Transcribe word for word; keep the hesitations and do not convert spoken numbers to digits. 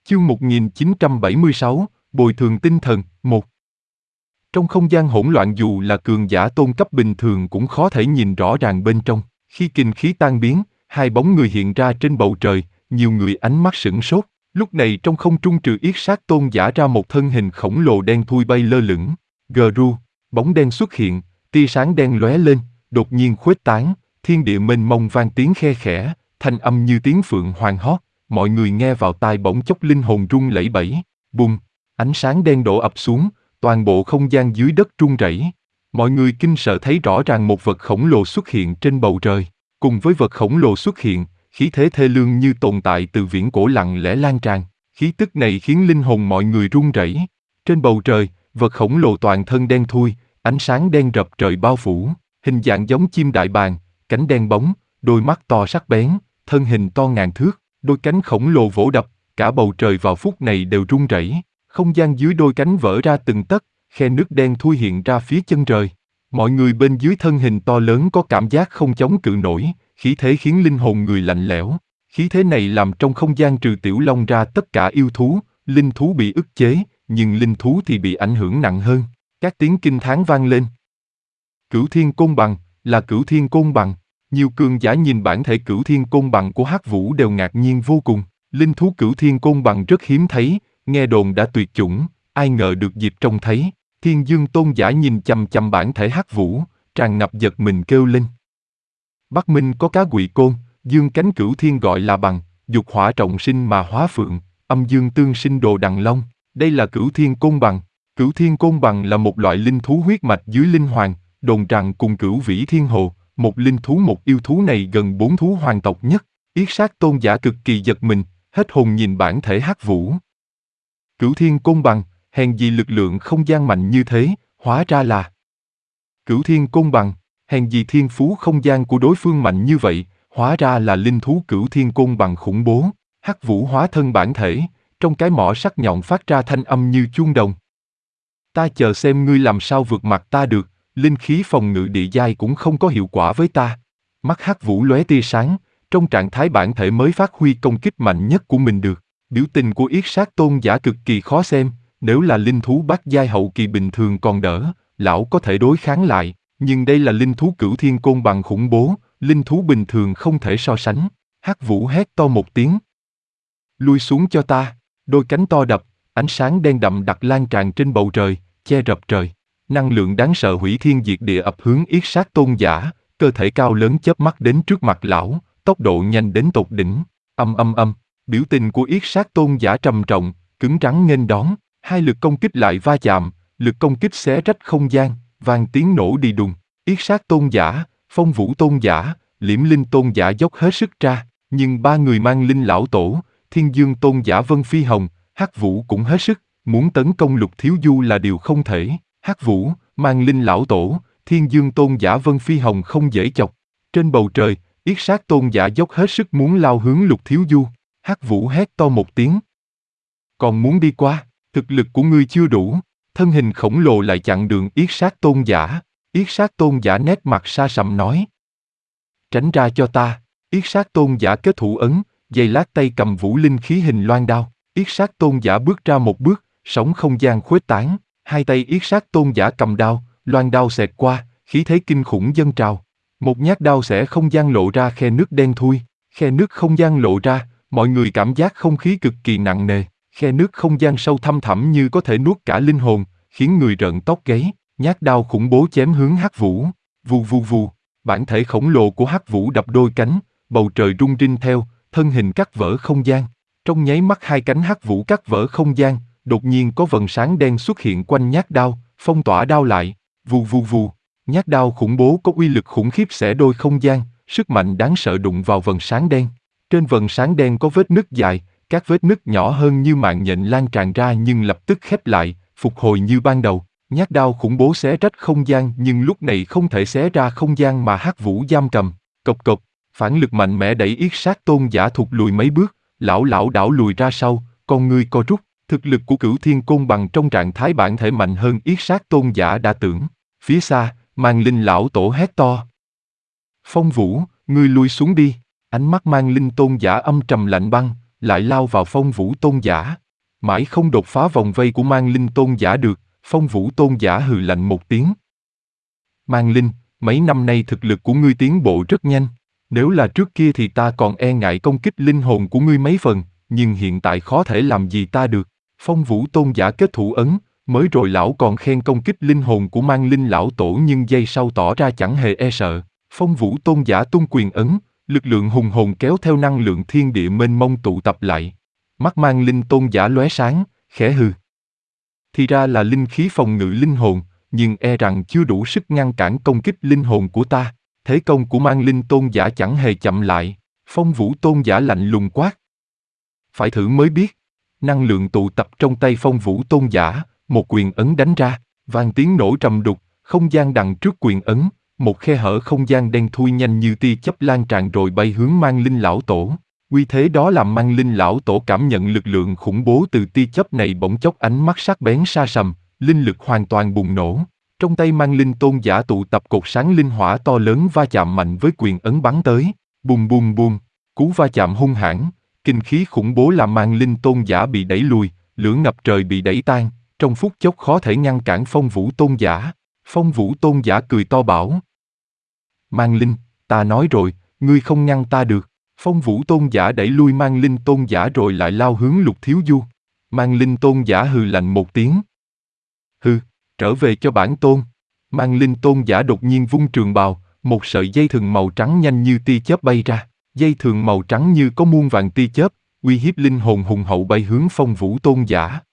Chương một nghìn chín trăm bảy mươi sáu, Bồi thường tinh thần, một. Trong không gian hỗn loạn dù là cường giả tôn cấp bình thường cũng khó thể nhìn rõ ràng bên trong. Khi kinh khí tan biến, hai bóng người hiện ra trên bầu trời, nhiều người ánh mắt sửng sốt. Lúc này trong không trung trừ yết sát tôn giả ra một thân hình khổng lồ đen thui bay lơ lửng. Gru, bóng đen xuất hiện, tia sáng đen lóe lên, đột nhiên khuếch tán, thiên địa mênh mông vang tiếng khe khẽ, thanh âm như tiếng phượng hoàng hót. Mọi người nghe vào tai bỗng chốc linh hồn rung lẩy bẩy. Bùng, ánh sáng đen đổ ập xuống, toàn bộ không gian dưới đất rung rẩy. Mọi người kinh sợ thấy rõ ràng một vật khổng lồ xuất hiện trên bầu trời. Cùng với vật khổng lồ xuất hiện, khí thế thê lương như tồn tại từ viễn cổ lặng lẽ lan tràn. Khí tức này khiến linh hồn mọi người run rẩy. Trên bầu trời, vật khổng lồ toàn thân đen thui, ánh sáng đen rập trời bao phủ, hình dạng giống chim đại bàng, cánh đen bóng, đôi mắt to sắc bén, thân hình to ngàn thước. Đôi cánh khổng lồ vỗ đập, cả bầu trời vào phút này đều rung rẩy. Không gian dưới đôi cánh vỡ ra từng tấc, khe nước đen thui hiện ra phía chân trời. Mọi người bên dưới thân hình to lớn có cảm giác không chống cự nổi, khí thế khiến linh hồn người lạnh lẽo. Khí thế này làm trong không gian trừ Tiểu Long ra tất cả yêu thú, linh thú bị ức chế, nhưng linh thú thì bị ảnh hưởng nặng hơn. Các tiếng kinh thán vang lên. Cửu Thiên Côn Bằng, là Cửu Thiên Côn Bằng. Nhiều cường giả nhìn bản thể Cửu Thiên Côn Bằng của Hắc Vũ đều ngạc nhiên vô cùng. Linh thú Cửu Thiên Côn Bằng rất hiếm thấy, nghe đồn đã tuyệt chủng, ai ngờ được dịp trông thấy. Thiên Dương Tôn giả nhìn chằm chằm bản thể Hắc Vũ, tràn ngập giật mình kêu lên. Bắc Minh có cá Quỷ Côn, dương cánh Cửu Thiên gọi là bằng, dục hỏa trọng sinh mà hóa phượng, âm dương tương sinh đồ đằng long. Đây là Cửu Thiên Côn Bằng. Cửu Thiên Côn Bằng là một loại linh thú huyết mạch dưới linh hoàng, đồn rằng cùng Cửu Vĩ Thiên Hồ. Một linh thú một yêu thú này gần bốn thú hoàng tộc nhất. Yết sát tôn giả cực kỳ giật mình, hết hồn nhìn bản thể Hắc Vũ. Cửu Thiên Côn Bằng, hèn gì lực lượng không gian mạnh như thế, hóa ra là Cửu Thiên Côn Bằng, hèn gì thiên phú không gian của đối phương mạnh như vậy, hóa ra là linh thú Cửu Thiên Côn Bằng khủng bố. Hắc Vũ hóa thân bản thể, trong cái mỏ sắc nhọn phát ra thanh âm như chuông đồng. Ta chờ xem ngươi làm sao vượt mặt ta được. Linh khí phòng ngự địa giai cũng không có hiệu quả với ta. Mắt Hắc Vũ lóe tia sáng, trong trạng thái bản thể mới phát huy công kích mạnh nhất của mình được. Biểu tình của yết sát tôn giả cực kỳ khó xem, nếu là linh thú bát giai hậu kỳ bình thường còn đỡ, lão có thể đối kháng lại, nhưng đây là linh thú Cửu Thiên Côn Bằng khủng bố, linh thú bình thường không thể so sánh. Hắc Vũ hét to một tiếng. Lui xuống cho ta, đôi cánh to đập, ánh sáng đen đậm đặc lan tràn trên bầu trời, che rập trời. Năng lượng đáng sợ hủy thiên diệt địa ập hướng yết sát tôn giả, cơ thể cao lớn chớp mắt đến trước mặt lão, tốc độ nhanh đến tột đỉnh. Âm âm âm, biểu tình của yết sát tôn giả trầm trọng, cứng rắn nghênh đón, hai lực công kích lại va chạm, lực công kích xé rách không gian, vang tiếng nổ đi đùng. Yết sát tôn giả, Phong Vũ tôn giả, Liễm Linh tôn giả dốc hết sức ra, nhưng ba người mang linh lão tổ, Thiên Dương tôn giả Vân Phi Hồng, Hắc Vũ cũng hết sức, muốn tấn công Lục Thiếu Du là điều không thể. Hắc Vũ, mang linh lão tổ, Thiên Dương tôn giả Vân Phi Hồng không dễ chọc. Trên bầu trời, yết sát tôn giả dốc hết sức muốn lao hướng Lục Thiếu Du. Hắc Vũ hét to một tiếng. Còn muốn đi qua, thực lực của ngươi chưa đủ. Thân hình khổng lồ lại chặn đường yết sát tôn giả. Yết sát tôn giả nét mặt sa sầm nói. Tránh ra cho ta. Yết sát tôn giả kết thủ ấn, giây lát tay cầm vũ linh khí hình loan đao. Yết sát tôn giả bước ra một bước, sóng không gian khuếch tán. Hai tay yết sát tôn giả cầm đao, loan đao xẹt qua, khí thế kinh khủng dâng trào. Một nhát đao xẻ không gian lộ ra khe nước đen thui, khe nước không gian lộ ra, mọi người cảm giác không khí cực kỳ nặng nề, khe nước không gian sâu thăm thẳm như có thể nuốt cả linh hồn, khiến người rợn tóc gáy. Nhát đao khủng bố chém hướng Hắc Vũ, vù vù vù, bản thể khổng lồ của Hắc Vũ đập đôi cánh, bầu trời rung rinh theo, thân hình cắt vỡ không gian. Trong nháy mắt hai cánh Hắc Vũ cắt vỡ không gian. Đột nhiên có vầng sáng đen xuất hiện quanh nhát đao, phong tỏa đao lại, vù vù vù. Nhát đao khủng bố có uy lực khủng khiếp xẻ đôi không gian, sức mạnh đáng sợ đụng vào vầng sáng đen. Trên vầng sáng đen có vết nứt dài, các vết nứt nhỏ hơn như mạng nhện lan tràn ra nhưng lập tức khép lại, phục hồi như ban đầu. Nhát đao khủng bố xé rách không gian nhưng lúc này không thể xé ra không gian mà Hắc Vũ giam cầm. Cộc cộc, phản lực mạnh mẽ đẩy yết sát tôn giả thụt lùi mấy bước, lão lão đảo lùi ra sau, con ngươi co rút. Thực lực của Cửu Thiên Côn Bằng trong trạng thái bản thể mạnh hơn yết sát tôn giả đã tưởng. Phía xa, Mang Linh lão tổ hét to. Phong Vũ, ngươi lui xuống đi. Ánh mắt Mang Linh tôn giả âm trầm lạnh băng, lại lao vào Phong Vũ Tôn giả. Mãi không đột phá vòng vây của Mang Linh Tôn giả được, Phong Vũ Tôn giả hừ lạnh một tiếng. Mang Linh, mấy năm nay thực lực của ngươi tiến bộ rất nhanh. Nếu là trước kia thì ta còn e ngại công kích linh hồn của ngươi mấy phần, nhưng hiện tại khó thể làm gì ta được. Phong Vũ Tôn giả kết thủ ấn, mới rồi lão còn khen công kích linh hồn của Mang Linh lão tổ, nhưng giây sau tỏ ra chẳng hề e sợ. Phong Vũ Tôn giả tung quyền ấn, lực lượng hùng hồn kéo theo năng lượng thiên địa mênh mông tụ tập lại. Mắt Mang Linh Tôn giả lóe sáng, khẽ hừ. Thì ra là linh khí phòng ngự linh hồn, nhưng e rằng chưa đủ sức ngăn cản công kích linh hồn của ta. Thế công của Mang Linh Tôn giả chẳng hề chậm lại. Phong Vũ Tôn giả lạnh lùng quát. Phải thử mới biết. Năng lượng tụ tập trong tay Phong Vũ Tôn giả, một quyền ấn đánh ra, vang tiếng nổ trầm đục, không gian đằng trước quyền ấn, một khe hở không gian đen thui nhanh như tia chớp lan tràn rồi bay hướng Mang Linh lão tổ. Uy thế đó làm Mang Linh lão tổ cảm nhận lực lượng khủng bố từ tia chớp này, bỗng chốc ánh mắt sắc bén sa sầm, linh lực hoàn toàn bùng nổ. Trong tay Mang Linh Tôn giả tụ tập cột sáng linh hỏa to lớn va chạm mạnh với quyền ấn bắn tới, bùm bùm bùm, cú va chạm hung hãn, kinh khí khủng bố làm Mang Linh Tôn giả bị đẩy lùi, lửa ngập trời bị đẩy tan, trong phút chốc khó thể ngăn cản Phong Vũ Tôn giả. Phong Vũ Tôn giả cười to bảo. Mang Linh, ta nói rồi, ngươi không ngăn ta được. Phong Vũ Tôn giả đẩy lui Mang Linh Tôn giả rồi lại lao hướng Lục Thiếu Du. Mang Linh Tôn giả hừ lạnh một tiếng. Hừ, trở về cho bản tôn. Mang Linh Tôn giả đột nhiên vung trường bào, một sợi dây thừng màu trắng nhanh như tia chớp bay ra. Dây thừng màu trắng như có muôn vàng tia chớp, uy hiếp linh hồn hùng hậu bay hướng Phong Vũ Tôn giả.